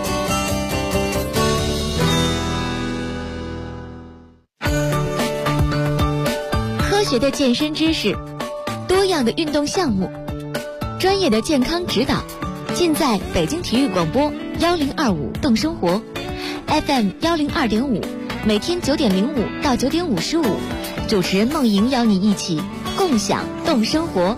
S9: 科学的健身知识，多样的运动项目，专业的健康指导，尽在北京体育广播1025动生活 FM 102.5，每天9点05到9点55，主持人梦莹邀你一起共享动生活。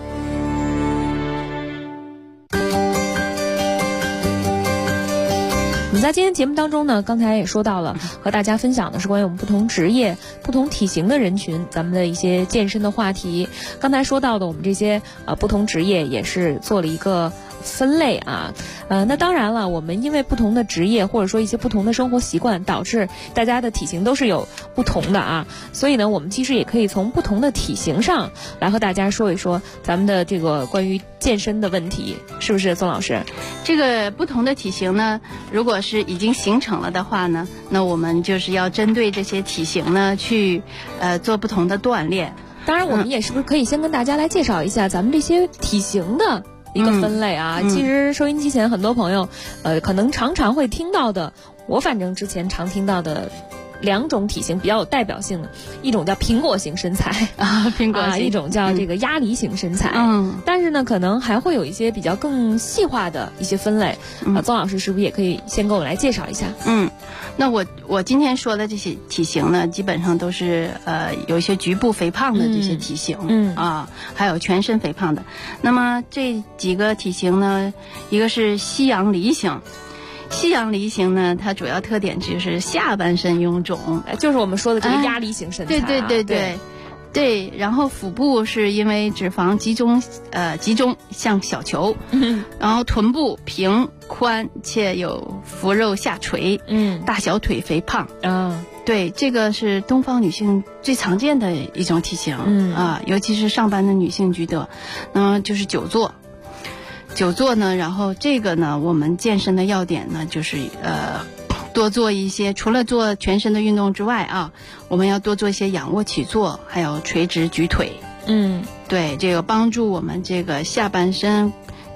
S11: 我们在今天节目当中呢，刚才也说到了，和大家分享的是关于我们不同职业、不同体型的人群，咱们的一些健身的话题。刚才说到的，我们这些不同职业也是做了一个分类啊。那当然了，我们因为不同的职业或者说一些不同的生活习惯，导致大家的体型都是有不同的啊。所以呢，我们其实也可以从不同的体型上来和大家说一说咱们的这个关于健身的问题，是不是宗老师？
S12: 这个不同的体型呢，如果是已经形成了的话呢，那我们就是要针对这些体型呢去做不同的锻炼。
S11: 当然，我们也是不是可以先跟大家来介绍一下咱们这些体型的一个分类啊？其实收音机前很多朋友可能常常会听到的，我反正之前常听到的2种体型比较有代表性的，一种叫苹果型身材
S12: 苹果型，
S11: 一种叫这个鸭梨型身材。但是呢，可能还会有一些比较更细化的一些分类。宗老师是不是也可以先给我们来介绍一下？
S12: 那我今天说的这些体型呢，基本上都是有一些局部肥胖的这些体型，还有全身肥胖的。那么这几个体型呢，一个是西洋梨型。西洋梨型呢，它主要特点就是下半身臃肿，
S11: 就是我们说的这个鸭梨型身材。
S12: 对，然后腹部是因为脂肪集中像小球，然后臀部平宽且有腹肉下垂，大小腿肥胖。对，这个是东方女性最常见的一种体型，尤其是上班的女性居多。那么就是久坐呢，然后这个呢，我们健身的要点呢，就是多做一些，除了做全身的运动之外啊，我们要多做一些仰卧起坐，还有垂直举腿。对，这个帮助我们这个下半身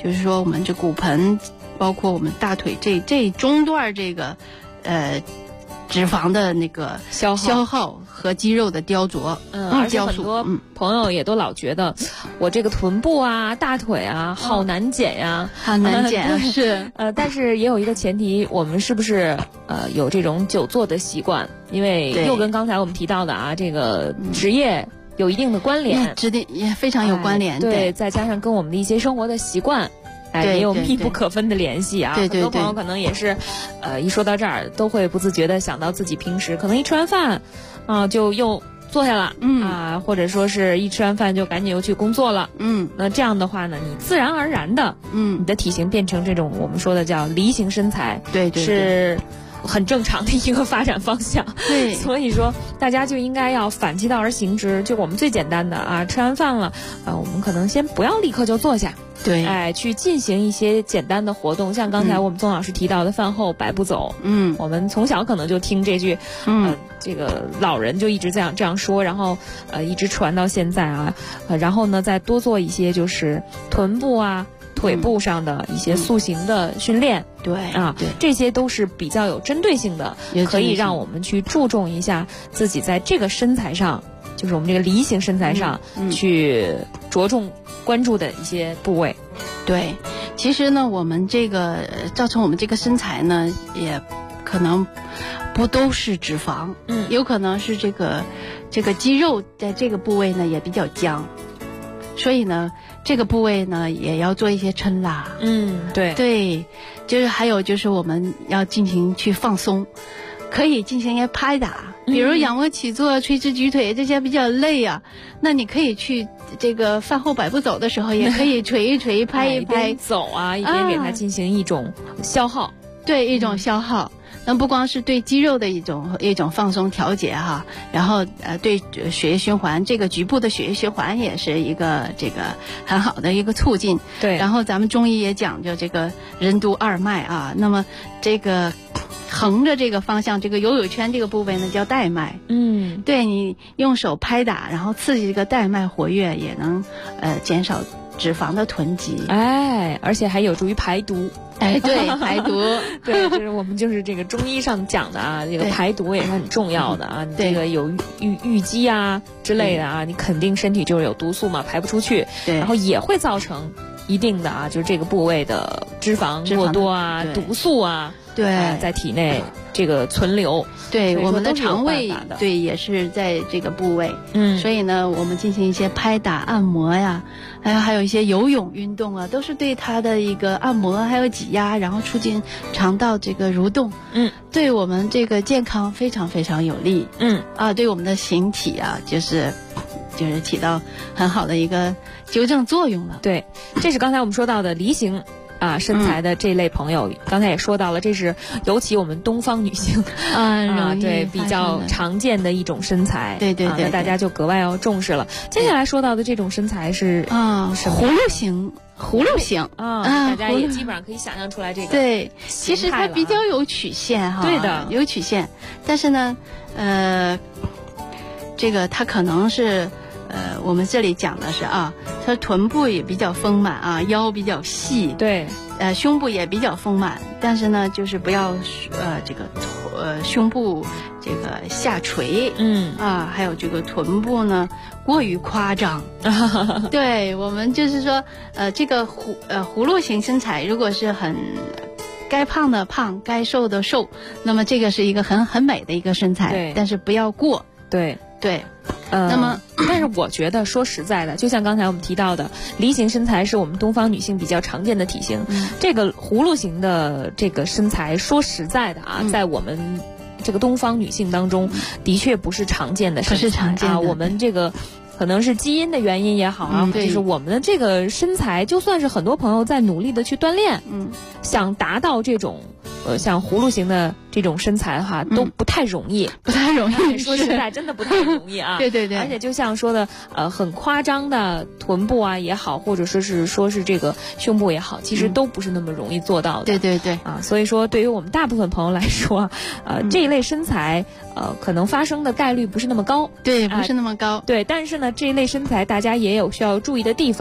S12: 就是说我们这骨盆，包括我们大腿这中段这个脂肪的那个消耗和肌肉的雕琢，
S11: 而且很多朋友也都老觉得我这个臀部啊、大腿啊好难减呀，
S12: 好难减是。
S11: 但是也有一个前提，我们是不是有这种久坐的习惯？因为又跟刚才我们提到的啊，这个职业有一定的关联，
S12: 也非常有关联。
S11: 对，再加上跟我们的一些生活的习惯。也有密不可分的联系啊！
S12: 对，
S11: 很多朋友可能也是，一说到这儿，都会不自觉的想到自己平时可能一吃完饭，就又坐下了，或者说是一吃完饭就赶紧又去工作了，那这样的话呢，你自然而然的，你的体型变成这种我们说的叫梨形身材，
S12: 对，
S11: 是很正常的一个发展方向。
S12: 对，
S11: 所以说大家就应该要反其道而行之，就我们最简单的啊，吃完饭了，我们可能先不要立刻就坐下。
S12: 对，
S11: 去进行一些简单的活动，像刚才我们宗老师提到的饭后百步走，我们从小可能就听这句，这个老人就一直这样说，然后一直传到现在啊，然后呢再多做一些就是臀部啊、腿部上的一些塑形的训练，
S12: 对，
S11: 这些都是比较有针对性的，可以让我们去注重一下自己在这个身材上，就是我们这个梨形身材上去着重关注的一些部位。
S12: 对，其实呢，我们这个造成我们这个身材呢，也可能不都是脂肪，有可能是这个肌肉在这个部位呢也比较僵，所以呢，这个部位呢也要做一些抻拉。对，就是还有就是我们要进行去放松，可以进行一些拍打。比如仰卧起坐、垂直举腿这些比较累啊，那你可以去这个饭后百步走的时候，也可以捶一捶、拍一拍，
S11: 走啊，一边给它进行一种消耗。
S12: 对，一种消耗。那不光是对肌肉的一种放松调节哈，然后对血液循环，这个局部的血液循环也是一个这个很好的一个促进。
S11: 对，
S12: 然后咱们中医也讲究这个任督二脉啊，那么这个横着这个方向，这个游泳圈这个部位呢叫带脉。对，你用手拍打，然后刺激这个带脉活跃，也能减少脂肪的囤积。
S11: 而且还有助于排毒。
S12: 对，排毒。
S11: 对，就是我们就是这个中医上讲的啊，这个排毒也是很重要的啊。你这个有淤积啊之类的啊，你肯定身体就是有毒素嘛，排不出去。
S12: 对，
S11: 然后也会造成一定的啊，就是这个部位的脂肪过多啊、毒素啊。
S12: 对，
S11: 在体内这个存留。
S12: 对，我们的肠胃对也是在这个部位。所以呢，我们进行一些拍打、按摩呀，还有一些游泳运动啊，都是对它的一个按摩还有挤压，然后促进肠道这个蠕动。对我们这个健康非常非常有利。对我们的形体啊，就是起到很好的一个纠正作用了。
S11: 对，这是刚才我们说到的梨形身材的这类朋友，刚才也说到了，这是尤其我们东方女性对比较常见的一种身材。
S12: 对，
S11: 那大家就格外要重视了。接下来说到的这种身材是
S12: 葫芦形。
S11: 大家也基本上可以想象出来这个。
S12: 对，其实它比较有曲线哈。
S11: 对的，
S12: 有曲线，但是呢，这个它可能是。我们这里讲的是它臀部也比较丰满啊，腰比较细，
S11: 对，
S12: 胸部也比较丰满，但是呢，就是不要这个胸部这个下垂，还有这个臀部呢过于夸张。对，我们就是说，这个葫芦形身材，如果是很该胖的胖，该瘦的瘦，那么这个是一个很美的一个身材，
S11: 对，
S12: 但是不要过。
S11: 对。
S12: 那么，
S11: 但是我觉得说实在的，就像刚才我们提到的，梨形身材是我们东方女性比较常见的体型。这个葫芦形的这个身材，说实在的啊，在我们这个东方女性当中，的确不是常见的身材，
S12: 不是常见的。
S11: 我们这个可能是基因的原因也好啊，就是我们的这个身材，就算是很多朋友在努力的去锻炼，想达到这种像葫芦形的这种身材哈，都不太容易，说实在，真的不太容易啊。
S12: 对，
S11: 而且就像说的，很夸张的臀部啊也好，或者说是这个胸部也好，其实都不是那么容易做到的。
S12: 对
S11: 所以说对于我们大部分朋友来说，这一类身材可能发生的概率不是那么高。
S12: 对，不是那么高。
S11: 对，但是呢，这一类身材大家也有需要注意的地方。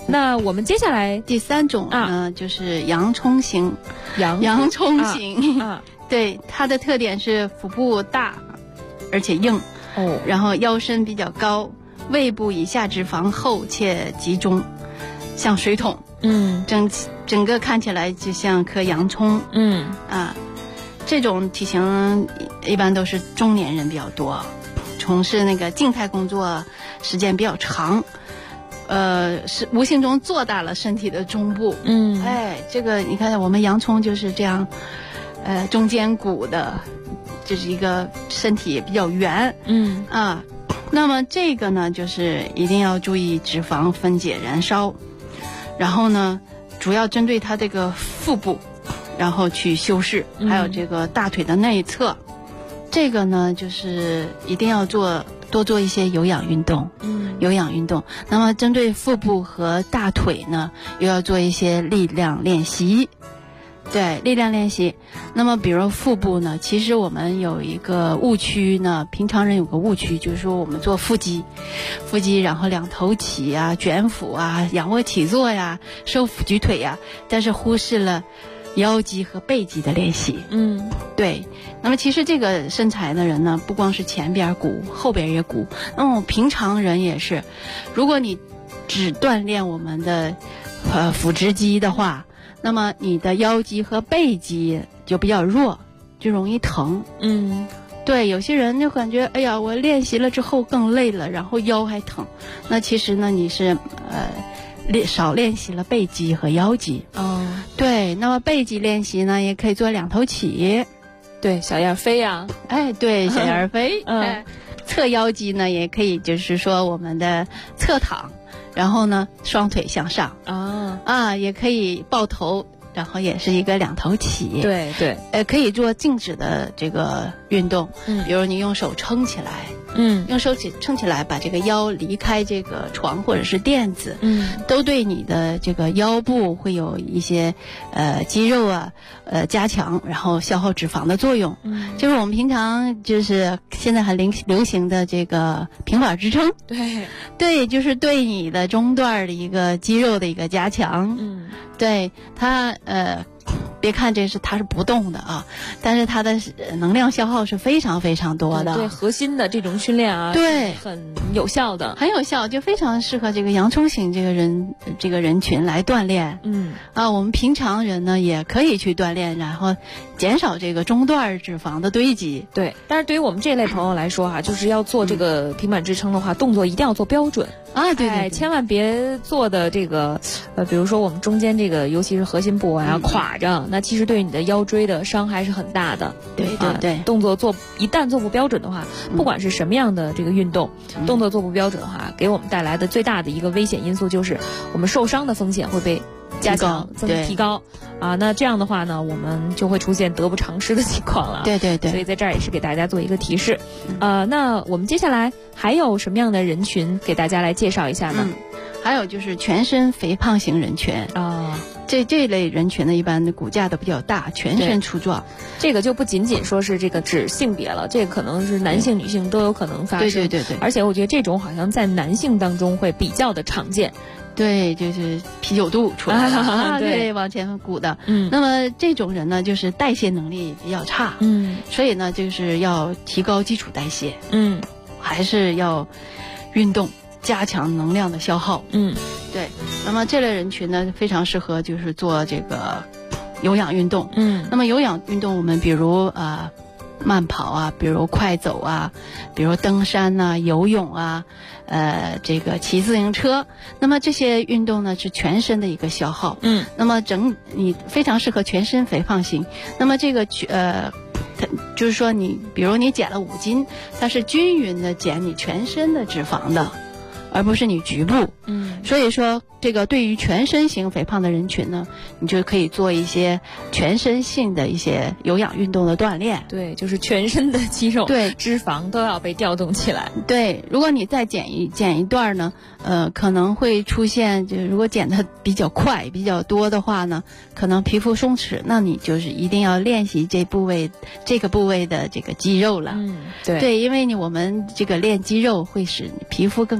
S11: 那我们接下来
S12: 第3种呢，就是洋葱型。洋葱型，对，它的特点是腹部大，而且硬，然后腰身比较高，胃部以下脂肪厚且集中，像水桶，整个看起来就像颗洋葱，这种体型一般都是中年人比较多，从事那个静态工作时间比较长。是无形中做大了身体的中部。这个你看我们洋葱就是这样，中间鼓的，就是一个身体也比较圆。那么这个呢，就是一定要注意脂肪分解燃烧，然后呢，主要针对它这个腹部，然后去修饰，还有这个大腿的内侧。这个呢，就是一定要多做一些有氧运动。有氧运动。那么针对腹部和大腿呢，又要做一些力量练习。对，力量练习。那么比如腹部呢，其实我们有一个误区呢，平常人有个误区，就是说我们做腹肌，然后两头起啊、卷腹啊、仰卧起坐呀、收腹举腿呀，但是忽视了腰肌和背肌的练习。对。那么其实这个身材的人呢，不光是前边鼓，后边也鼓。那么平常人也是，如果你只锻炼我们的腹直肌的话，那么你的腰肌和背肌就比较弱，就容易疼。对，有些人就感觉哎呀，我练习了之后更累了，然后腰还疼。那其实呢，你是少练习了背肌和腰肌。对，那么背肌练习呢，也可以做两头起。
S11: 对，小燕飞呀，
S12: 对，小燕飞。侧腰肌呢，也可以就是说我们的侧躺，然后呢双腿向上。也可以抱头，然后也是一个两头起。
S11: 对，
S12: 可以做静止的这个运动。比如你用手撑起来。用手撑起来，把这个腰离开这个床或者是垫子。都对你的这个腰部会有一些肌肉啊加强，然后消耗脂肪的作用。就是我们平常就是现在很流行的这个平板支撑。对，就是对你的中段的一个肌肉的一个加强。对它别看它是不动的啊，但是它的能量消耗是非常非常多的。
S11: 对核心的这种训练啊，对，很有效的，
S12: 很有效，就非常适合这个洋葱型这个人群来锻炼。我们平常人呢也可以去锻炼，然后减少这个中段脂肪的堆积。
S11: 对，但是对于我们这类朋友来说就是要做这个平板支撑的话，动作一定要做标准。
S12: 对，
S11: 千万别做的这个比如说我们中间这个尤其是核心部位垮着，那其实对你的腰椎的伤害是很大的。
S12: 对，
S11: 动作一旦做不标准的话，不管是什么样的这个运动，动作做不标准的话，给我们带来的最大的一个危险因素就是我们受伤的风险会被加强提高那这样的话呢，我们就会出现得不偿失的情况了。
S12: 对，
S11: 所以在这儿也是给大家做一个提示。那我们接下来还有什么样的人群给大家来介绍一下呢？
S12: 还有就是全身肥胖型人群这类人群呢，一般的骨架都比较大，全身粗壮。
S11: 这个就不仅仅说是这个指性别了，这个可能是男性女性都有可能发生。
S12: 对，
S11: 而且我觉得这种好像在男性当中会比较的常见。
S12: 对，就是啤酒肚出来了对，往前鼓的。那么这种人呢，就是代谢能力比较差。所以呢，就是要提高基础代谢。还是要运动，加强能量的消耗。对。那么这类人群呢，非常适合就是做这个有氧运动。那么有氧运动，我们比如慢跑啊，比如快走啊，比如登山啊、游泳啊，这个骑自行车。那么这些运动呢，是全身的一个消耗。那么你非常适合全身肥胖型。那么这个就是说比如你减了5斤，它是均匀的减你全身的脂肪的，而不是你局部。所以说这个对于全身型肥胖的人群呢，你就可以做一些全身性的一些有氧运动的锻炼。
S11: 对，就是全身的肌肉、脂肪都要被调动起来。
S12: 对，如果你再减一段呢，可能会出现，就如果减得比较快、比较多的话呢，可能皮肤松弛，那你就是一定要练习这个部位的这个肌肉了。
S11: 对，
S12: 因为我们这个练肌肉会使皮肤更紧实。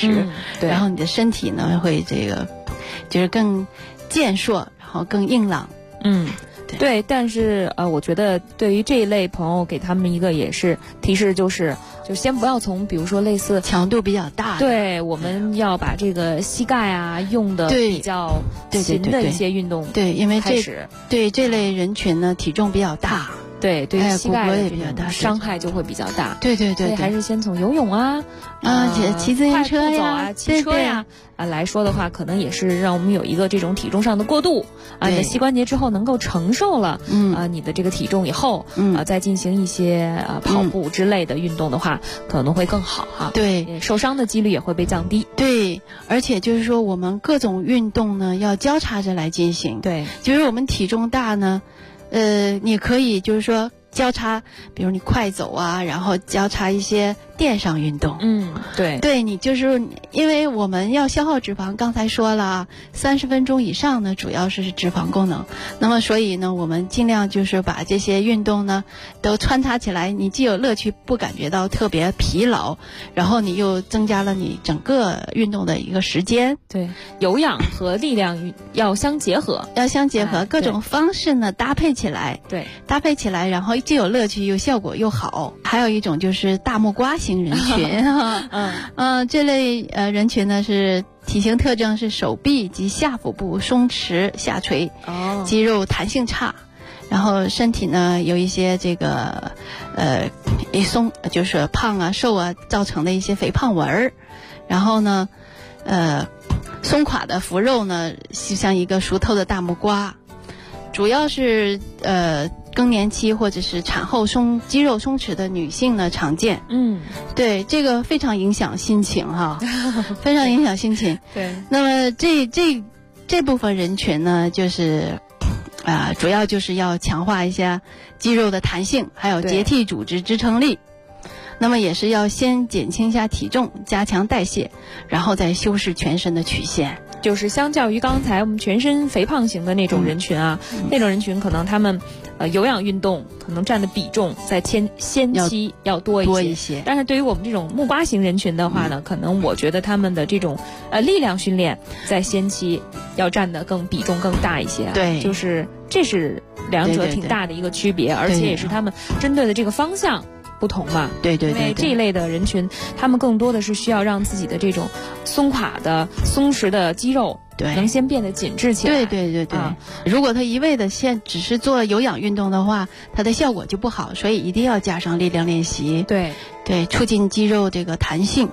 S12: 实，
S11: 对，
S12: 然后你的身体呢会这个就是更健硕，然后更硬朗。
S11: 对，但是我觉得对于这一类朋友，给他们一个也是提示，就先不要从比如说类似
S12: 强度比较大的，
S11: 对，我们要把这个膝盖啊用的比较勤的一些运动，
S12: 对，因为这类人群呢体重比较大。
S11: 对，对于膝盖
S12: 也比较大，
S11: 伤害就会比较大。
S12: 对，
S11: 所以还是先从游泳
S12: 骑自行车呀、
S11: 骑车呀来说的话，可能也是让我们有一个这种体重上的过渡你的膝关节之后能够承受了你的这个体重以后再进行一些跑步之类的运动的话，可能会更好哈。
S12: 对，
S11: 受伤的几率也会被降低。
S12: 对，而且就是说我们各种运动呢要交叉着来进行。
S11: 对，
S12: 就是我们体重大呢。你可以就是说交叉，比如你快走啊，然后交叉一些电上运动。
S11: 对，
S12: 你就是因为我们要消耗脂肪，刚才说了30分钟以上呢，主要是脂肪功能。那么所以呢，我们尽量就是把这些运动呢都穿插起来，你既有乐趣，不感觉到特别疲劳，然后你又增加了你整个运动的一个时间。
S11: 对，有氧和力量要相结合，
S12: 各种方式呢搭配起来。
S11: 对，
S12: 搭配起来，然后既有乐趣又效果又好。还有一种就是大木瓜型人群这类人群呢是体型特征是手臂及下腹部松弛下垂，肌肉弹性差，然后身体呢有一些这个一松，就是胖啊瘦啊造成的一些肥胖纹儿，然后呢松垮的腹肉呢就像一个熟透的大木瓜，主要是更年期或者是产后肌肉松弛的女性呢常见。对，这个非常影响心情哈，非常影响心情。
S11: 对，
S12: 那么这部分人群呢，就是主要就是要强化一下肌肉的弹性，还有结缔组织支撑力。那么也是要先减轻一下体重，加强代谢，然后再修饰全身的曲线。
S11: 就是相较于刚才我们全身肥胖型的那种人群那种人群可能他们有氧运动可能占的比重在先期要多一些，但是对于我们这种木瓜型人群的话呢，可能我觉得他们的这种力量训练在先期要占的比重更大一些。
S12: 对，
S11: 就是这是两者挺大的一个区别，而且也是他们针对的这个方向不同嘛。
S12: 对，因
S11: 为这一类的人群他们更多的是需要让自己的这种松垮的松弛的肌肉能先变得紧致起来。
S12: 对，如果他一味的只是做有氧运动的话，它的效果就不好，所以一定要加上力量练习。
S11: 对，
S12: 促进肌肉这个弹性。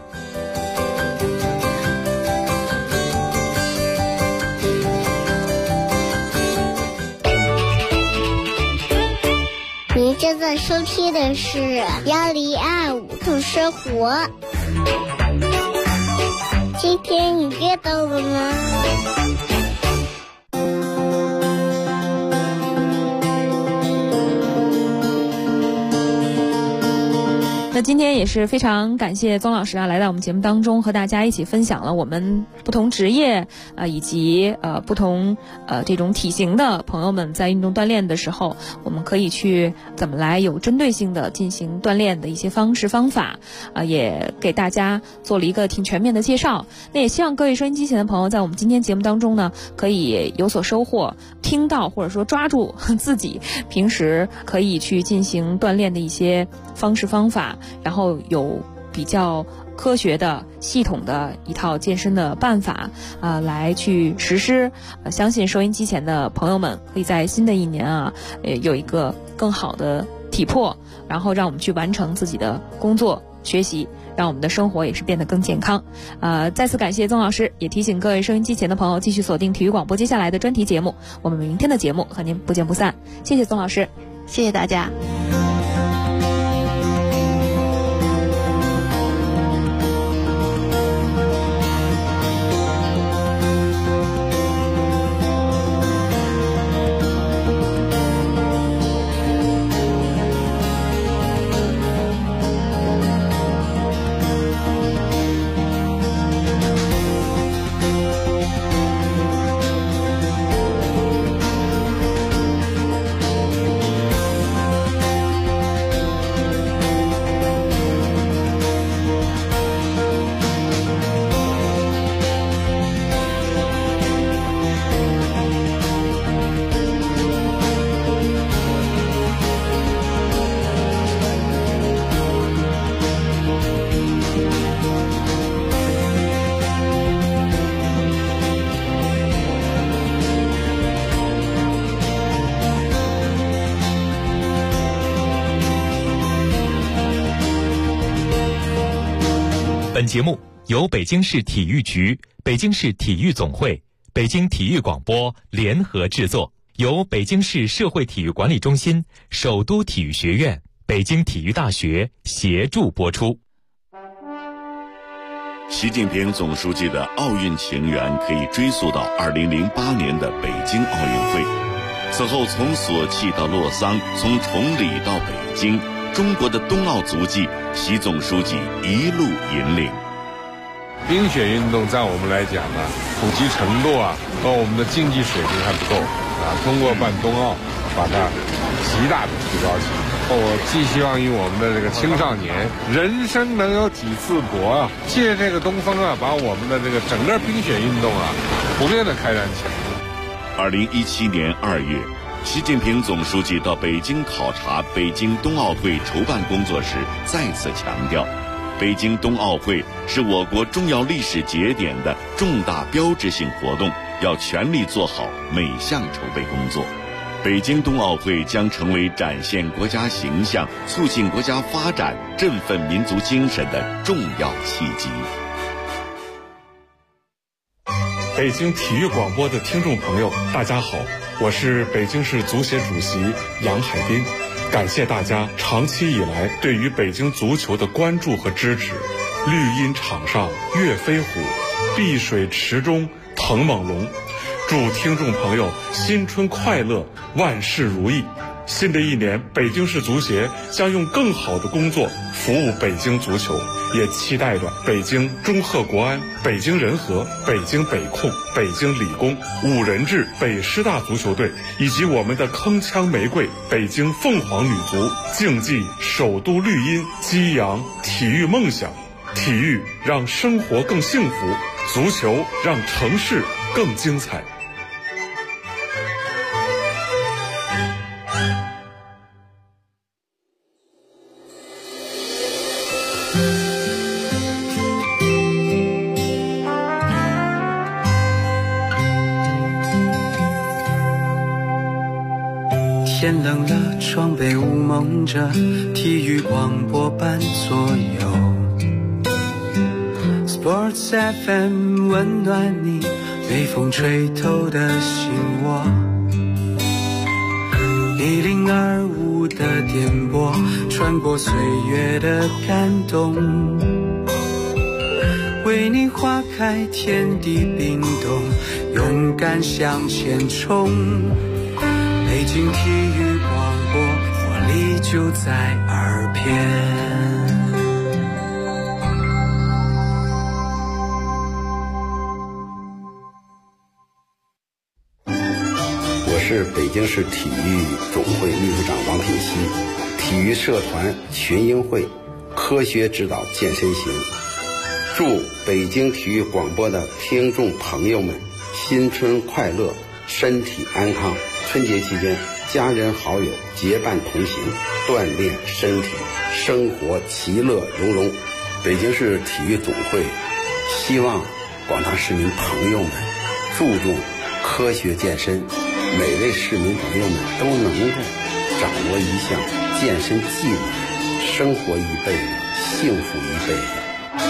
S13: 您正在收听的是1025度生活。今天你阅到了吗？
S11: 那今天也是非常感谢宗老师来到我们节目当中，和大家一起分享了我们不同职业以及不同这种体型的朋友们在运动锻炼的时候，我们可以去怎么来有针对性的进行锻炼的一些方式方法也给大家做了一个挺全面的介绍。那也希望各位收音机前的朋友在我们今天节目当中呢可以有所收获，听到或者说抓住自己平时可以去进行锻炼的一些方式方法，然后有比较科学的系统的一套健身的办法来去实施。相信收音机前的朋友们可以在新的一年有一个更好的体魄，然后让我们去完成自己的工作学习，让我们的生活也是变得更健康。再次感谢宗老师，也提醒各位收音机前的朋友继续锁定体育广播接下来的专题节目，我们明天的节目和您不见不散。谢谢宗老师，
S12: 谢谢大家。
S10: 本节目由北京市体育局、北京市体育总会、北京体育广播联合制作，由北京市社会体育管理中心、首都体育学院、北京体育大学协助播出。
S2: 习近平总书记的奥运情缘可以追溯到2008年的北京奥运会。此后从索契到洛桑，从崇礼到北京，中国的冬奥足迹，习总书记一路引领。
S14: 冰雪运动在我们来讲呢，普及程度和我们的竞技水平还不够通过办冬奥，把它极大的提高起来。我寄希望于我们的这个青少年，人生能有几次搏借这个东风把我们的这个整个冰雪运动普遍的开展起来。
S2: 2017年2月，习近平总书记到北京考察北京冬奥会筹办工作时，再次强调，北京冬奥会是我国重要历史节点的重大标志性活动，要全力做好每项筹备工作。北京冬奥会将成为展现国家形象、促进国家发展、振奋民族精神的重要契机。
S15: 北京体育广播的听众朋友，大家好，我是北京市足协主席杨海滨，感谢大家长期以来对于北京足球的关注和支持。绿茵场上跃飞虎，碧水池中腾猛龙。祝听众朋友新春快乐，万事如意。新的一年，北京市足协将用更好的工作服务北京足球，也期待着北京中赫国安、北京人和、北京北控、北京理工、五人制北师大足球队，以及我们的铿锵玫瑰北京凤凰女足，竞技首都绿茵，激扬体育梦想。体育让生活更幸福，足球让城市更精彩。
S3: 天冷了，窗被雾蒙着，体育广播伴左右。Sports FM 温暖你，被风吹透的心窝。1025的电波，穿过岁月的感动，为你划开天地冰冻，勇敢向前冲。北京体育广播，活力就在耳边。
S16: 我是北京市体育总会秘书长王品熙，体育社团群英会科学指导健身行。祝北京体育广播的听众朋友们新春快乐，身体安康。春节期间，家人好友结伴同行，锻炼身体，生活其乐融融。北京市体育总会希望广大市民朋友们注重科学健身，每位市民朋友们都能够掌握一项健身技能，生活一辈子，幸福一辈子。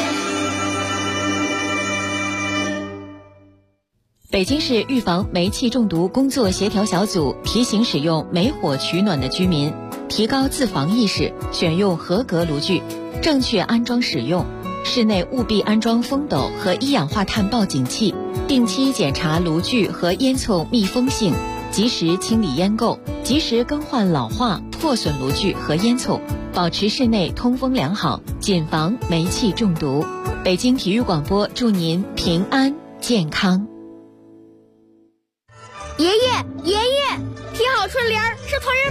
S9: 北京市预防煤气中毒工作协调小组提醒使用煤火取暖的居民提高自防意识，选用合格炉具，正确安装使用。室内务必安装风斗和一氧化碳报警器，定期检查炉具和烟囱密封性，及时清理烟垢，及时更换老化破损炉具和烟囱，保持室内通风良好，谨防煤气中毒。北京体育广播祝您平安健康。
S17: 爷爷，听好春联儿，是团圆